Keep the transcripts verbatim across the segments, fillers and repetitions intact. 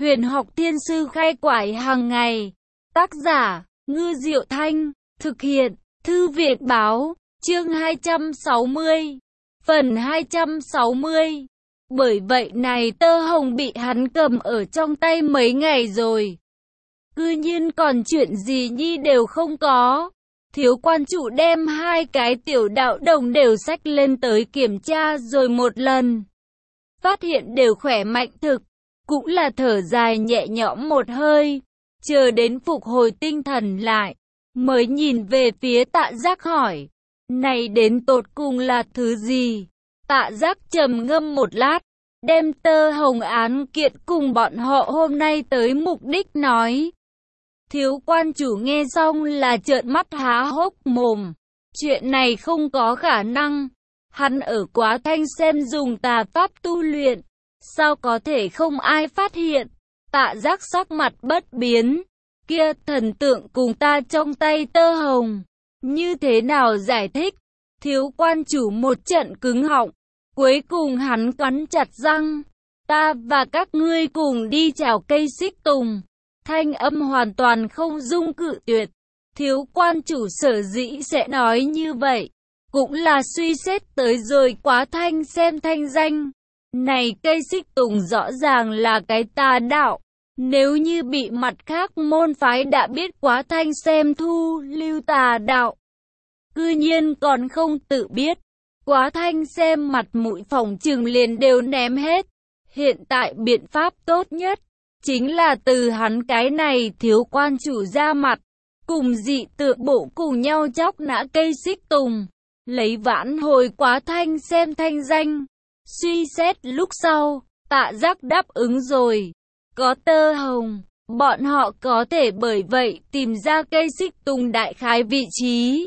Huyền học thiên sư khai quải hàng ngày. Tác giả, Ngư Diệu Thanh. Thực hiện, Thư viện Báo. Chương hai trăm sáu mươi. Phần hai trăm sáu mươi. Bởi vậy này tơ hồng bị hắn cầm ở trong tay mấy ngày rồi. Cư nhiên còn chuyện gì nhi đều không có. Thiếu quan chủ đem hai cái tiểu đạo đồng đều xách lên tới kiểm tra rồi một lần. Phát hiện đều khỏe mạnh thực. Cũng là thở dài nhẹ nhõm một hơi. Chờ đến phục hồi tinh thần lại. Mới nhìn về phía Tạ Giác hỏi. Này đến tột cùng là thứ gì? Tạ Giác trầm ngâm một lát. Đem tơ hồng án kiện cùng bọn họ hôm nay tới mục đích nói. Thiếu quan chủ nghe xong là trợn mắt há hốc mồm. Chuyện này không có khả năng. Hắn ở Quá Thanh xem dùng tà pháp tu luyện. Sao có thể không ai phát hiện? Tạ Giác sắc mặt bất biến. Kia thần tượng cùng ta trong tay tơ hồng. Như thế nào giải thích? Thiếu quan chủ một trận cứng họng. Cuối cùng hắn cắn chặt răng. Ta và các ngươi cùng đi chào cây xích tùng. Thanh âm hoàn toàn không dung cự tuyệt. Thiếu quan chủ sở dĩ sẽ nói như vậy. Cũng là suy xét tới rồi Quá Thanh xem thanh danh. Này cây xích tùng rõ ràng là cái tà đạo. Nếu như bị mặt khác môn phái đã biết Quá Thanh xem thu lưu tà đạo. Cư nhiên còn không tự biết. Quá Thanh xem mặt mũi phỏng chừng liền đều ném hết. Hiện tại biện pháp tốt nhất. Chính là từ hắn cái này thiếu quan chủ ra mặt. Cùng dị tự bộ cùng nhau chóc nã cây xích tùng. Lấy vãn hồi Quá Thanh xem thanh danh. Suy xét lúc sau, Tạ Giác đáp ứng rồi. Có tơ hồng, bọn họ có thể bởi vậy tìm ra cây xích tùng đại khái vị trí.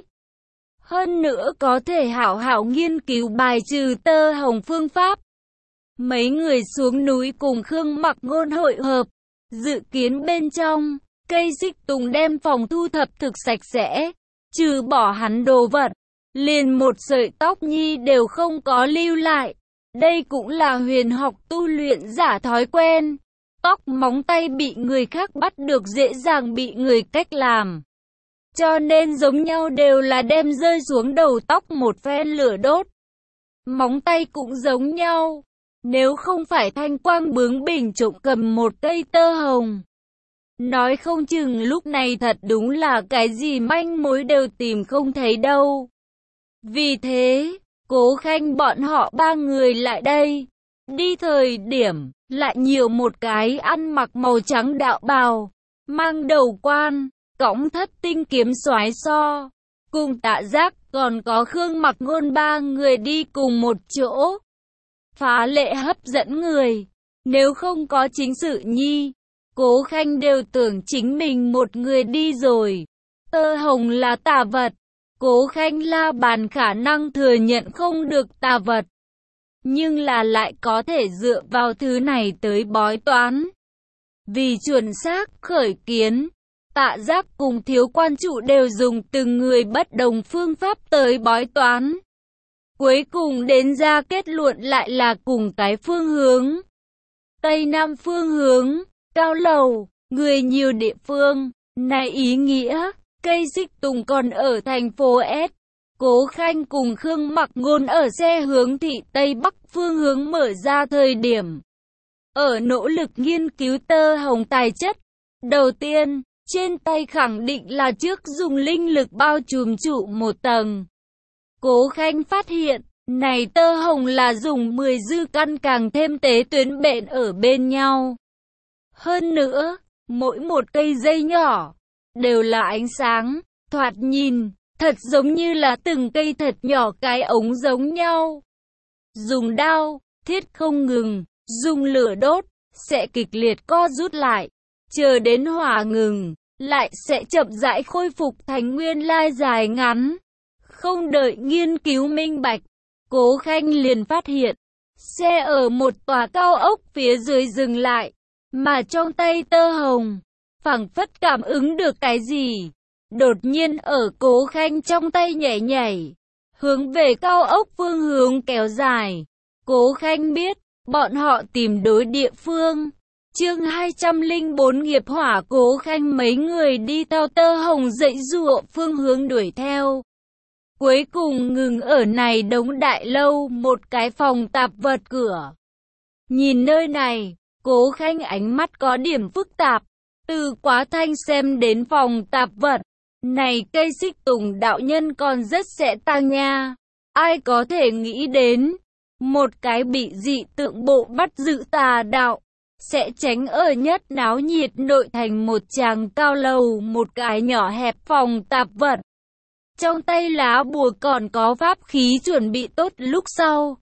Hơn nữa có thể hảo hảo nghiên cứu bài trừ tơ hồng phương pháp. Mấy người xuống núi cùng Khương Mặc Ngôn hội hợp. Dự kiến bên trong, cây xích tùng đem phòng thu thập thực sạch sẽ. Trừ bỏ hắn đồ vật, liền một sợi tóc nhi đều không có lưu lại. Đây cũng là huyền học tu luyện giả thói quen. Tóc móng tay bị người khác bắt được dễ dàng bị người cách làm. Cho nên giống nhau đều là đem rơi xuống đầu tóc một phen lửa đốt. Móng tay cũng giống nhau. Nếu không phải Thanh Quang bướng bỉnh trộm cầm một cây tơ hồng. Nói không chừng lúc này thật đúng là cái gì manh mối đều tìm không thấy đâu. Vì thế, Cố Khanh bọn họ ba người lại đây. Đi thời điểm, lại nhiều một cái ăn mặc màu trắng đạo bào, mang đầu quan, cõng thất tinh kiếm soái so. Cùng Tạ Giác còn có Khương Mặc Ngôn ba người đi cùng một chỗ. Phá lệ hấp dẫn người. Nếu không có chính sự nhi, Cố Khanh đều tưởng chính mình một người đi rồi. Tơ hồng là tà vật. Cố Khanh la bàn khả năng thừa nhận không được tà vật. Nhưng là lại có thể dựa vào thứ này tới bói toán. Vì chuẩn xác khởi kiến, Tạ Giác cùng thiếu quan chủ đều dùng từng người bất đồng phương pháp tới bói toán. Cuối cùng đến ra kết luận lại là cùng cái phương hướng. Tây Nam phương hướng, cao lầu, người nhiều địa phương, này ý nghĩa, cây xích tùng còn ở thành phố S. Cố Khanh cùng Khương Mặc Ngôn ở xe hướng thị Tây Bắc phương hướng mở ra thời điểm. Ở nỗ lực nghiên cứu tơ hồng tài chất. Đầu tiên, trên tay khẳng định là trước dùng linh lực bao trùm trụ một tầng. Cố Khanh phát hiện, này tơ hồng là dùng mười dư căn càng thêm tế tuyến bện ở bên nhau. Hơn nữa, mỗi một cây dây nhỏ, đều là ánh sáng, thoạt nhìn, thật giống như là từng cây thật nhỏ cái ống giống nhau. Dùng đao, thiết không ngừng, dùng lửa đốt, sẽ kịch liệt co rút lại. Chờ đến hỏa ngừng, lại sẽ chậm rãi khôi phục thành nguyên lai dài ngắn. Không đợi nghiên cứu minh bạch, Cố Khanh liền phát hiện, xe ở một tòa cao ốc phía dưới dừng lại, mà trong tay tơ hồng, phảng phất cảm ứng được cái gì. Đột nhiên ở Cố Khanh trong tay nhảy nhảy, hướng về cao ốc phương hướng kéo dài. Cố Khanh biết, bọn họ tìm đối địa phương, Chương hai trăm lẻ bốn nghiệp hỏa. Cố Khanh mấy người đi theo Tơ Hồng dãy giụa phương hướng đuổi theo. Cuối cùng ngừng ở này đống đại lâu, một cái phòng tạp vật cửa. Nhìn nơi này, Cố Khanh ánh mắt có điểm phức tạp. Từ Quá Thanh xem đến phòng tạp vật, này cây xích tùng đạo nhân còn rất sẽ tang nha. Ai có thể nghĩ đến, một cái bị dị tượng bộ bắt giữ tà đạo, sẽ tránh ở nhất náo nhiệt nội thành một tràng cao lầu, một cái nhỏ hẹp phòng tạp vật. Trong tay lá bùa còn có pháp khí chuẩn bị tốt lúc sau.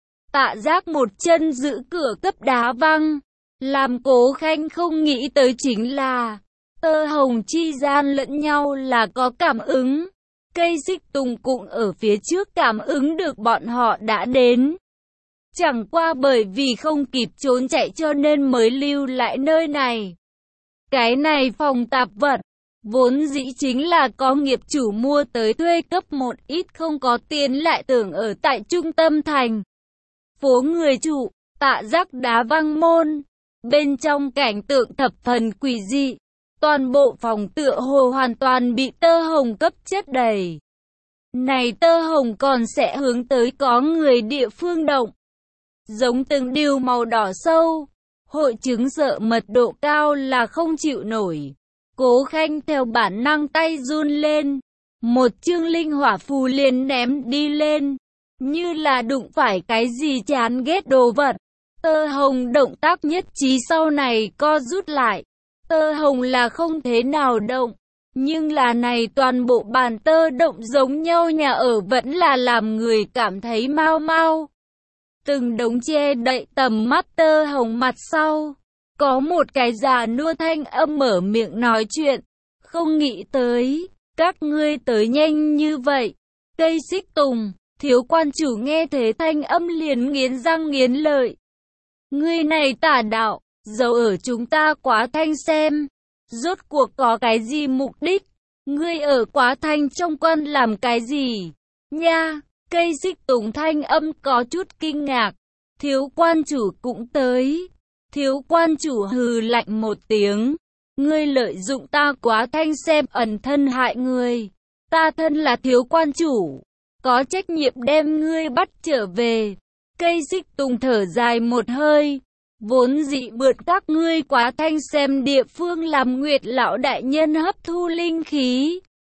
Tạ Giác một chân giữ cửa cấp đá văng. Làm Cố Khanh không nghĩ tới chính là, Tơ Hồng chi gian lẫn nhau là có cảm ứng. Cây xích tùng cũng ở phía trước cảm ứng được bọn họ đã đến. Chẳng qua bởi vì không kịp trốn chạy cho nên mới lưu lại nơi này. Cái này phòng tạp vật, vốn dĩ chính là có nghiệp chủ mua tới thuê cấp một ít không có tiền lại tưởng ở tại trung tâm thành. Phố người chủ, Tạ Giác đá văng môn. Bên trong cảnh tượng thập phần quỷ dị, toàn bộ phòng tựa hồ hoàn toàn bị Tơ Hồng cấp chất đầy. Này Tơ Hồng còn sẽ hướng tới có người địa phương động. Giống từng điều màu đỏ sâu, hội chứng sợ mật độ cao là không chịu nổi. Cố Khanh theo bản năng tay run lên, một chương linh hỏa phù liền ném đi lên, như là đụng phải cái gì chán ghét đồ vật. Tơ Hồng động tác nhất trí sau này co rút lại. Tơ Hồng là không thế nào động, nhưng là này toàn bộ bàn tơ động giống nhau nhà ở vẫn là làm người cảm thấy mau mau. Từng đống che đậy tầm mắt Tơ Hồng mặt sau, có một cái già nua thanh âm mở miệng nói chuyện. Không nghĩ tới, các ngươi tới nhanh như vậy. Cây xích tùng, thiếu quan chủ nghe thế thanh âm liền nghiến răng nghiến lợi. Ngươi này tà đạo, giấu ở chúng ta Quá Thanh xem. Rốt cuộc có cái gì mục đích? Ngươi ở Quá Thanh trong quan làm cái gì? Nha, cây xích tùng thanh âm có chút kinh ngạc. Thiếu quan chủ cũng tới. Thiếu quan chủ hừ lạnh một tiếng. Ngươi lợi dụng ta Quá Thanh xem ẩn thân hại người. Ta thân là thiếu quan chủ, có trách nhiệm đem ngươi bắt trở về. Cây xích tùng thở dài một hơi. Vốn dị mượn các ngươi Quá Thanh xem địa phương làm Nguyệt lão đại nhân hấp thu linh khí.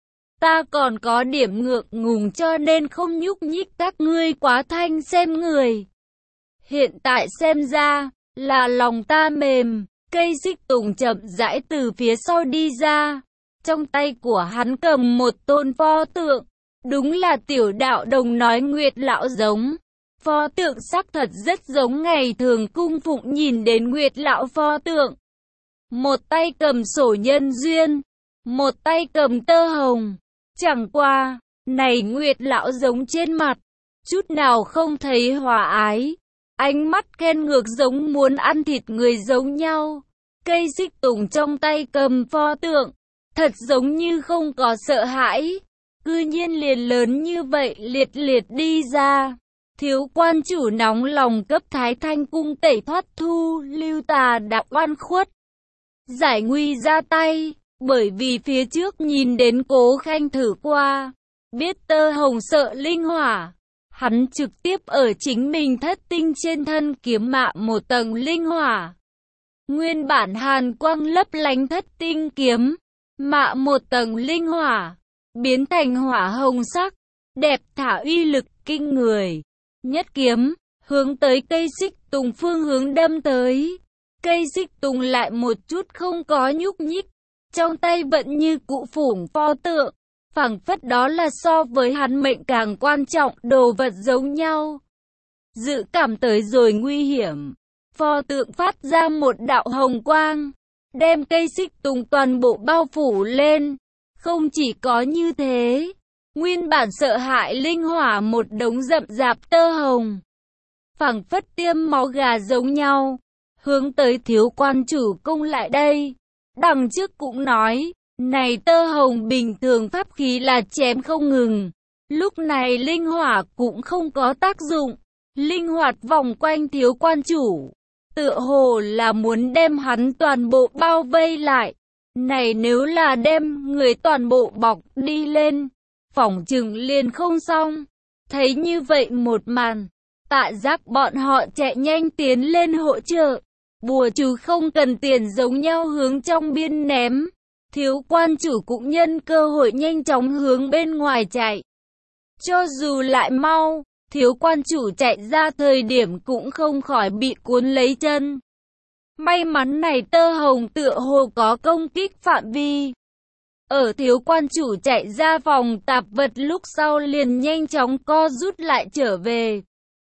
Ta còn có điểm ngượng ngùng cho nên không nhúc nhích các ngươi Quá Thanh xem người. Hiện tại xem ra, là lòng ta mềm. Cây xích tùng chậm rãi từ phía sau đi ra. Trong tay của hắn cầm một tôn pho tượng. Đúng là tiểu đạo đồng nói Nguyệt lão giống. Pho tượng xác thật rất giống ngày thường cung phụng nhìn đến Nguyệt lão pho tượng. Một tay cầm sổ nhân duyên, một tay cầm Tơ Hồng. Chẳng qua, này Nguyệt lão giống trên mặt, chút nào không thấy hòa ái. Ánh mắt khen ngược giống muốn ăn thịt người giống nhau. Cây xích tùng trong tay cầm pho tượng, thật giống như không có sợ hãi. Cư nhiên liền lớn như vậy liệt liệt đi ra. Thiếu quan chủ nóng lòng cấp Thái Thanh cung tẩy thoát thu lưu tà đạo oan khuất. Giải nguy ra tay, bởi vì phía trước nhìn đến Cố Khanh thử qua. Biết Tơ Hồng sợ linh hỏa. Hắn trực tiếp ở chính mình thất tinh trên thân kiếm mạ một tầng linh hỏa. Nguyên bản hàn quang lấp lánh thất tinh kiếm, mạ một tầng linh hỏa, biến thành hỏa hồng sắc, đẹp thả uy lực kinh người. Nhất kiếm, hướng tới cây xích tùng phương hướng đâm tới. Cây xích tùng lại một chút không có nhúc nhích, trong tay vẫn như cụ phủng pho tượng, phảng phất đó là so với hắn mệnh càng quan trọng đồ vật giống nhau. Dự cảm tới rồi nguy hiểm, pho tượng phát ra một đạo hồng quang, đem cây xích tùng toàn bộ bao phủ lên. Không chỉ có như thế, nguyên bản sợ hãi linh hỏa một đống rậm rạp Tơ Hồng, phảng phất tiêm máu gà giống nhau, hướng tới thiếu quan chủ công lại đây. Đằng trước cũng nói, này Tơ Hồng bình thường pháp khí là chém không ngừng. Lúc này linh hỏa cũng không có tác dụng, linh hoạt vòng quanh thiếu quan chủ. tựa hồ là muốn đem hắn toàn bộ bao vây lại. Này nếu là đem người toàn bộ bọc đi lên, phỏng chừng liền không xong. Thấy như vậy một màn, Tạ Giác bọn họ chạy nhanh tiến lên hỗ trợ. Bùa chú không cần tiền giống nhau hướng trong biên ném. Thiếu quan chủ cũng nhân cơ hội nhanh chóng hướng bên ngoài chạy. Cho dù lại mau, thiếu quan chủ chạy ra thời điểm cũng không khỏi bị cuốn lấy chân. May mắn này tơ hồng tựa hồ có công kích phạm vi. Ở thiếu quan chủ chạy ra phòng tạp vật lúc sau liền nhanh chóng co rút lại trở về.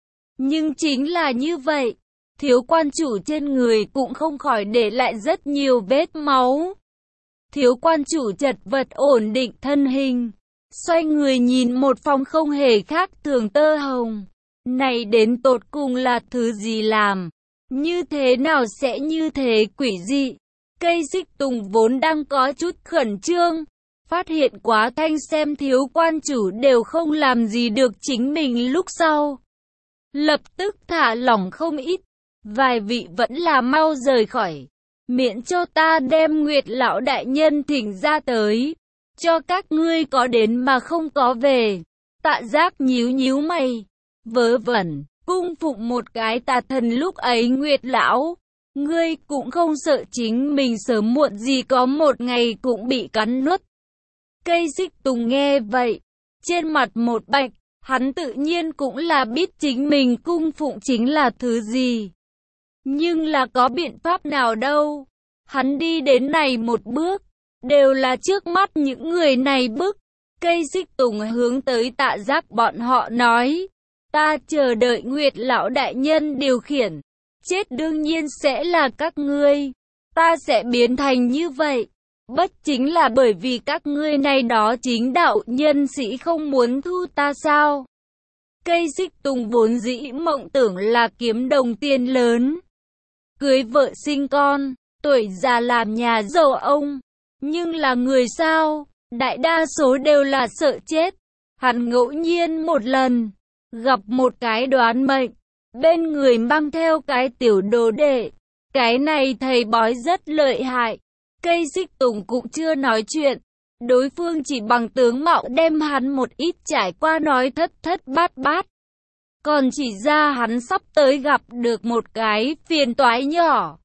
Nhưng chính là như vậy, thiếu quan chủ trên người cũng không khỏi để lại rất nhiều vết máu. Thiếu quan chủ chật vật ổn định thân hình, xoay người nhìn một phòng không hề khác thường tơ hồng. Này đến tột cùng là thứ gì làm? Như thế nào sẽ như thế quỷ dị? Cây xích tùng vốn đang có chút khẩn trương, phát hiện quá thanh xem thiếu quan chủ đều không làm gì được chính mình lúc sau. Lập tức thả lỏng không ít, vài vị vẫn là mau rời khỏi. Miễn cho ta đem Nguyệt lão đại nhân thỉnh ra tới, cho các ngươi có đến mà không có về. Tạ Giác nhíu nhíu mày, vớ vẩn, cung phụng một cái tà thần lúc ấy Nguyệt lão, ngươi cũng không sợ chính mình sớm muộn gì có một ngày cũng bị cắn nuốt. Cây xích tùng nghe vậy, trên mặt một bạch, hắn tự nhiên cũng là biết chính mình cung phụng chính là thứ gì. Nhưng là có biện pháp nào đâu. Hắn đi đến này một bước, đều là trước mắt những người này bức. Cây xích tùng hướng tới Tạ Giác bọn họ nói, ta chờ đợi Nguyệt lão đại nhân điều khiển, chết đương nhiên sẽ là các ngươi. Ta sẽ biến thành như vậy, bất chính là bởi vì các ngươi này đó chính đạo nhân sĩ không muốn thu ta sao? Cây xích tùng vốn dĩ mộng tưởng là kiếm đồng tiền lớn, cưới vợ sinh con, tuổi già làm nhà giàu ông. Nhưng là người sao, đại đa số đều là sợ chết. Hắn ngẫu nhiên một lần, gặp một cái đoán mệnh, bên người mang theo cái tiểu đồ đệ. Cái này thầy bói rất lợi hại. Cây xích tùng cũng chưa nói chuyện. Đối phương chỉ bằng tướng mạo đem hắn một ít trải qua nói thất thất bát bát. Còn chỉ ra hắn sắp tới gặp được một cái phiền toái nhỏ.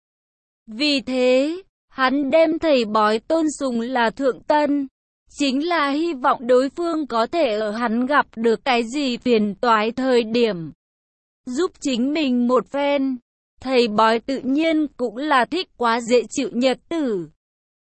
Vì thế, hắn đem thầy bói tôn sùng là thượng tân. Chính là hy vọng đối phương có thể ở hắn gặp được cái gì phiền toái thời điểm, giúp chính mình một phen. Thầy bói tự nhiên cũng là thích quá dễ chịu nhật tử.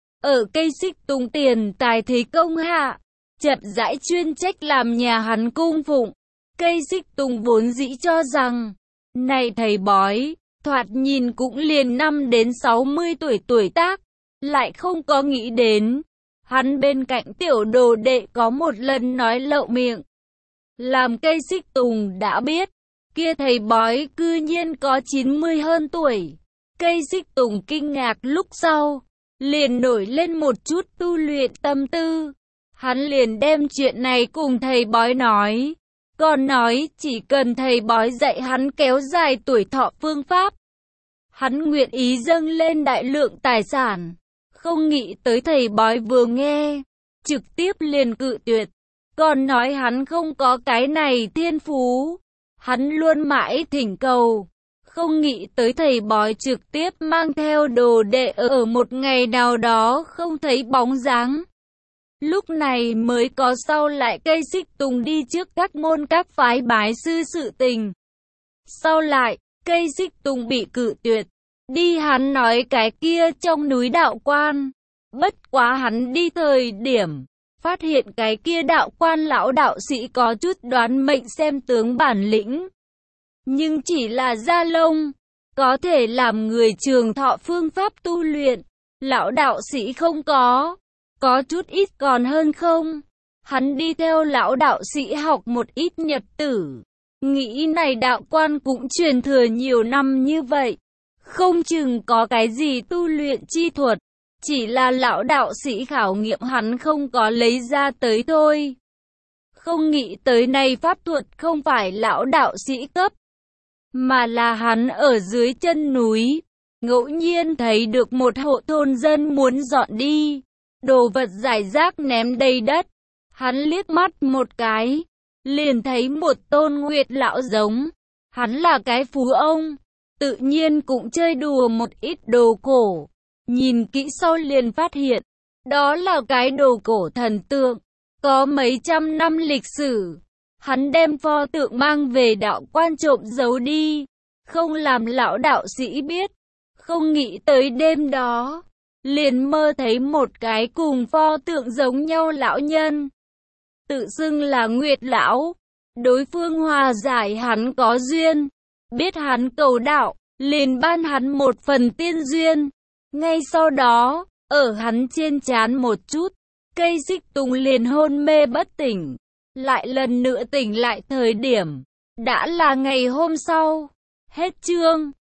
Ở cây xích tùng tiền tài thế công hạ, chậm rãi chuyên trách làm nhà hắn cung phụng. Cây xích tùng vốn dĩ cho rằng, này thầy bói, thoạt nhìn cũng liền năm đến sáu mươi tuổi tuổi tác, lại không có nghĩ đến. Hắn bên cạnh tiểu đồ đệ có một lần nói lậu miệng, làm cây xích tùng đã biết, kia thầy bói cư nhiên có chín mươi hơn tuổi. Cây xích tùng kinh ngạc lúc sau, liền nổi lên một chút tu luyện tâm tư. Hắn liền đem chuyện này cùng thầy bói nói, còn nói chỉ cần thầy bói dạy hắn kéo dài tuổi thọ phương pháp, hắn nguyện ý dâng lên đại lượng tài sản. Không nghĩ tới thầy bói vừa nghe, trực tiếp liền cự tuyệt, còn nói hắn không có cái này thiên phú. Hắn luôn mãi thỉnh cầu, không nghĩ tới thầy bói trực tiếp mang theo đồ đệ ở một ngày nào đó không thấy bóng dáng. Lúc này mới có sau lại cây xích tùng đi trước các môn các phái bái sư sự tình. Sau lại, cây xích tùng bị cự tuyệt. Đi hắn nói cái kia trong núi đạo quan. Bất quá hắn đi thời điểm, phát hiện cái kia đạo quan lão đạo sĩ có chút đoán mệnh xem tướng bản lĩnh. Nhưng chỉ là da lông, có thể làm người trường thọ phương pháp tu luyện. Lão đạo sĩ không có, có chút ít còn hơn không. Hắn đi theo lão đạo sĩ học một ít nhật tử. Nghĩ này đạo quan cũng truyền thừa nhiều năm như vậy, không chừng có cái gì tu luyện chi thuật, chỉ là lão đạo sĩ khảo nghiệm hắn không có lấy ra tới thôi. Không nghĩ tới này pháp thuật không phải lão đạo sĩ cấp. mà là hắn ở dưới chân núi, ngẫu nhiên thấy được một hộ thôn dân muốn dọn đi, đồ vật rải rác ném đầy đất. Hắn liếc mắt một cái, liền thấy một tôn Nguyệt lão giống. Hắn là cái phú ông, tự nhiên cũng chơi đùa một ít đồ cổ. Nhìn kỹ sau liền phát hiện, đó là cái đồ cổ thần tượng, có mấy trăm năm lịch sử. Hắn đem pho tượng mang về đạo quan trộm giấu đi, không làm lão đạo sĩ biết. Không nghĩ tới đêm đó, liền mơ thấy một cái cùng pho tượng giống nhau lão nhân, tự xưng là Nguyệt lão. Đối phương hòa giải hắn có duyên, biết hắn cầu đạo, liền ban hắn một phần tiên duyên. Ngay sau đó, ở hắn trên trán một chút, cây xích tùng liền hôn mê bất tỉnh. Lại lần nữa tỉnh lại thời điểm, đã là ngày hôm sau. Hết chương.